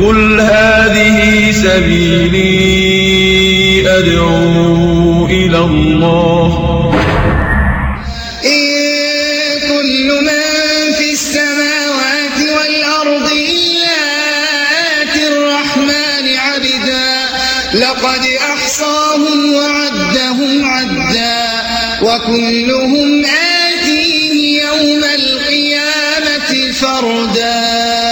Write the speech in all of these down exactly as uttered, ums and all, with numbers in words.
قل هذه سبيلي أدعو إلى الله إن كل من في السماوات والأرض إلا آتي الرحمن عبدا لقد أحصاهم وعدهم عدا وكلهم آتيه يوم القيامة فردا.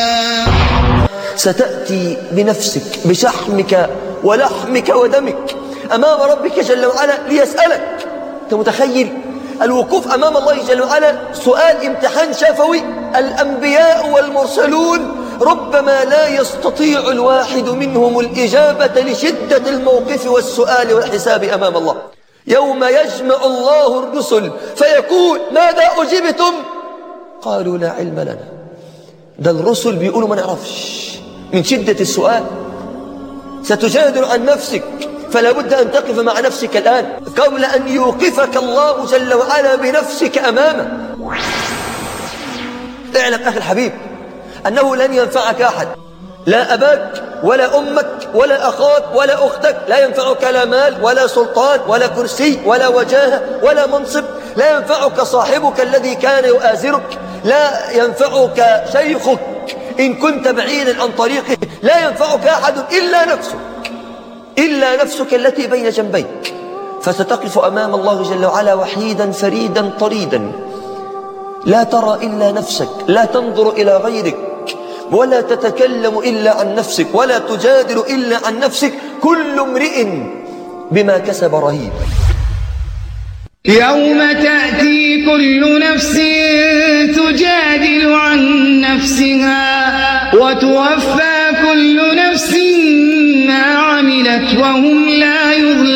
ستأتي بنفسك بشحمك ولحمك ودمك أمام ربك جل وعلا ليسألك. أنت متخيل الوقوف أمام الله جل وعلا سؤال امتحان شفوي؟ الأنبياء والمرسلون ربما لا يستطيع الواحد منهم الإجابة لشدة الموقف والسؤال والحساب أمام الله. يوم يجمع الله الرسل فيقول ماذا أجبتم؟ قالوا لا علم لنا. ده الرسل بيقولوا ما نعرفش من شدة السؤال. ستجادل عن نفسك فلا بد أن تقف مع نفسك الآن قبل أن يوقفك الله جل وعلا بنفسك أمامه. اعلم أخي الحبيب أنه لن ينفعك أحد، لا أباك ولا أمك ولا أخاك ولا أختك، لا ينفعك لا مال ولا سلطان ولا كرسي ولا وجاهة ولا منصب، لا ينفعك صاحبك الذي كان يؤازرك، لا ينفعك شيخك إن كنت بعيدا عن طريقه، لا ينفعك أحد إلا نفسك، إلا نفسك التي بين جنبيك. فستقف أمام الله جل وعلا وحيدا فريدا طريدا، لا ترى إلا نفسك، لا تنظر إلى غيرك، ولا تتكلم إلا عن نفسك، ولا تجادل إلا عن نفسك. كل امرئ بما كسب رهين. يوم تأتي كل نفس تجادل عن نفسها وتوفى كل نفس ما عملت وهم لا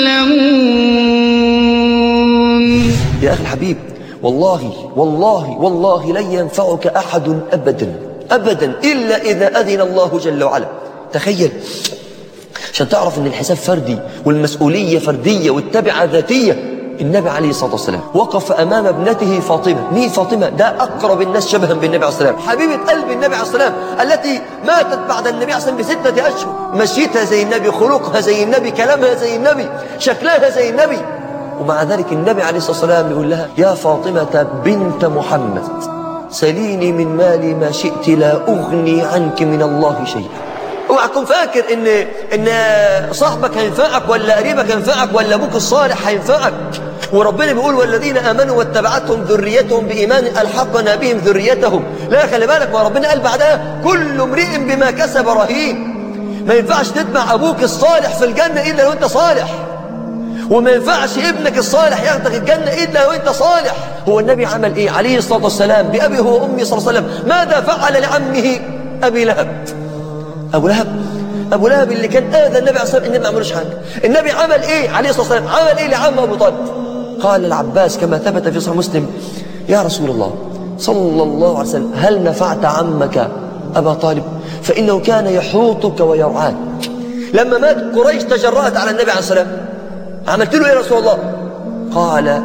يظلمون. يا أخي الحبيب والله والله والله لن ينفعك أحد أبدا أبدا إلا إذا أذن الله جل وعلا. تخيل عشان تعرف أن الحساب فردي والمسؤولية فردية والتبعة ذاتية. النبي عليه الصلاة والسلام وقف أمام ابنته فاطمة. مين فاطمة؟ ده أقرب الناس شبها بالنبي عليه الصلاة والسلام، حبيبة قلب النبي عليه الصلاة والسلام، التي ماتت بعد النبي عليه الصلاة والسلام بستة أشهر. مشيتها زي النبي، خلقها زي النبي، كلامها زي النبي، شكلها زي النبي، ومع ذلك النبي عليه الصلاة والسلام يقول لها يا فاطمة بنت محمد سليني من مالي ما شئت لا أغني عنك من الله شيئا. اوعى تكون فاكر ان ان صاحبك هينفعك ولا قريبك هينفعك ولا ابوك الصالح هينفعك. وربنا بيقول والذين امنوا واتبعتهم ذريتهم بايمان الحقنا بهم ذريتهم. لا خلي بالك، ما ربنا قال بعدها كل امرئ بما كسب رهين. ما ينفعش تتبع ابوك الصالح في الجنه الا لو انت صالح، وما ينفعش ابنك الصالح ياخدك الجنه الا لو انت صالح. هو النبي عمل ايه عليه الصلاه والسلام بابي هو وامي صلى الله عليه وسلم؟ ماذا فعل لعمه ابي لهب؟ أبو لهب أبو لهب اللي كان آذى النبي عليه الصلاة والسلام، النبي ما عملوش حاجة. النبي عمل إيه عليه الصلاة والسلام؟ عمل إيه لعم أبو طالب؟ قال العباس كما ثبت في صحيح مسلم يا رسول الله صلى الله عليه وسلم هل نفعت عمك أبا طالب؟ فإنه كان يحوطك ويرعاك. لما مات قريش تجرأت على النبي عليه الصلاة والسلام، عملت له إيه يا رسول الله؟ قال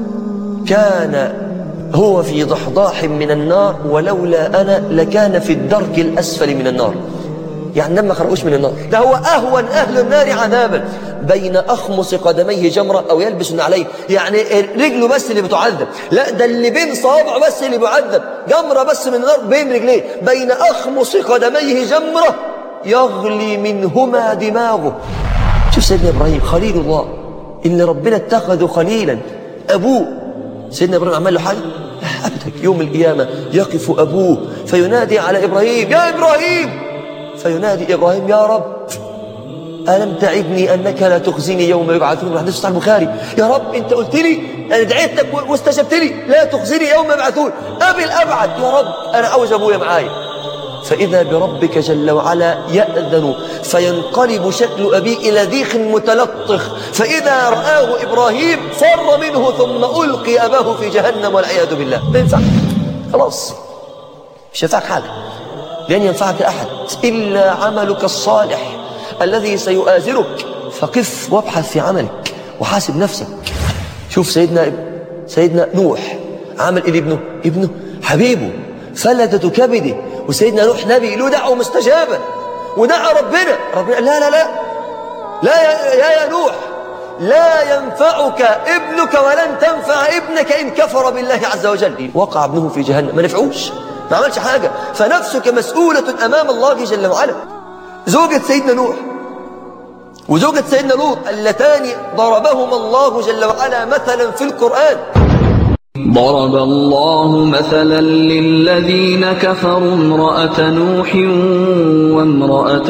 كان هو في ضحضاح من النار ولولا أنا لكان في الدرك الأسفل من النار. يعني لما خرجوش من النار، ده هو أهون أهل النار عذابا بين أخمص قدميه جمرة أو يلبس عليه، يعني رجله بس اللي بتعذب، لا ده اللي بين صوابعه بس اللي بيعذب، جمرة بس من النار بين رجليه. بين أخمص قدميه جمرة يغلي منهما دماغه. شوف سيدنا إبراهيم خليل الله اللي ربنا اتخذه خليلا، أبوه سيدنا إبراهيم عمل له حاجة؟ لا أبدا. يوم القيامة يقف أبوه فينادي على إبراهيم يا إبراهيم، فينادي إبراهيم يا رب ألم تعدني أنك لا تخزيني يوم يبعثون؟ حديث صحيح البخاري. يا رب أنت قلت لي، أنا دعيت لك واستجبت لي، لا تخزيني يوم يبعثون. أبي الأبعد يا رب أنا عاوز أبويا معايا. فإذا بربك جل وعلا يأذن فينقلب شكل أبيه إلى ذيخ متلطخ، فإذا رآه إبراهيم فر منه ثم ألقي أباه في جهنم والعياذ بالله. ما ينفعك، خلاص مش ينفعك حاجة، لن ينفعك أحد إلا عملك الصالح الذي سيؤازرك. فقف وابحث في عملك وحاسب نفسك. شوف سيدنا سيدنا نوح عمل إيه لابنه؟ ابنه حبيبه فلذة كبده، وسيدنا نوح نبي له دعوة مستجابة، ودعا ربنا ربنا لا لا لا لا يا, يا, يا نوح لا ينفعك ابنك ولن تنفع ابنك إن كفر بالله عز وجل. وقع ابنه في جهنم ما نفعوش ما عملش حاجة. فنفسك مسؤولة أمام الله جل وعلا. زوجة سيدنا نوح وزوجة سيدنا لوط اللتان ضربهما الله جل وعلا مثلا في القرآن. ضرب الله مثلا للذين كفروا امرأة نوح وامرأة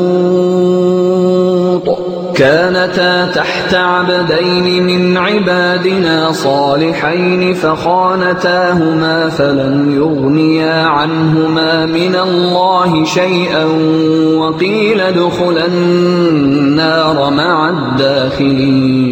لوط كانتا تحت عبدين من عبادنا صالحين فخانتاهما فلم يغنيا عنهما من الله شيئا وقيل ادخلا النار مع الداخلين.